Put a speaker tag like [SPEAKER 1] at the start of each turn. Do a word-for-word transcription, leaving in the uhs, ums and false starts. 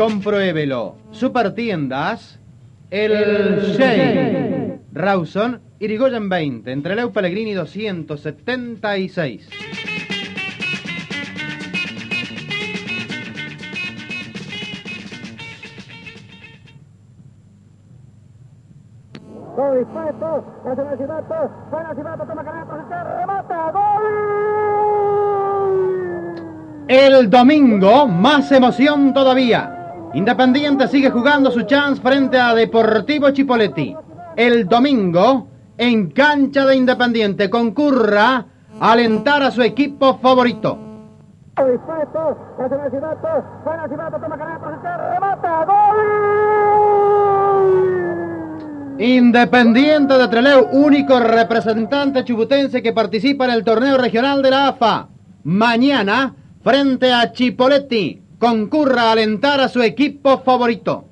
[SPEAKER 1] compruébelo. Supertiendas, el Shea, Rawson, Irigoyen veinte, entre Leu Pellegrini doscientos setenta y seis.
[SPEAKER 2] Todo dispuesto, hacia Nascimento, fue Nascimento, toma Carlitos, remata, ¡gol!
[SPEAKER 1] El domingo, más emoción todavía. Independiente sigue jugando su chance frente a Deportivo Chipoleti. El domingo, en cancha de Independiente, concurra a alentar a su equipo favorito.
[SPEAKER 2] Todo dispuesto, hacia Nascimento, fue Nascimento, toma Carlitos, remata, ¡gol!
[SPEAKER 1] Independiente de Trelew, único representante chubutense que participa en el torneo regional de la A F A. Mañana, frente a Chipoleti, concurra a alentar a su equipo favorito.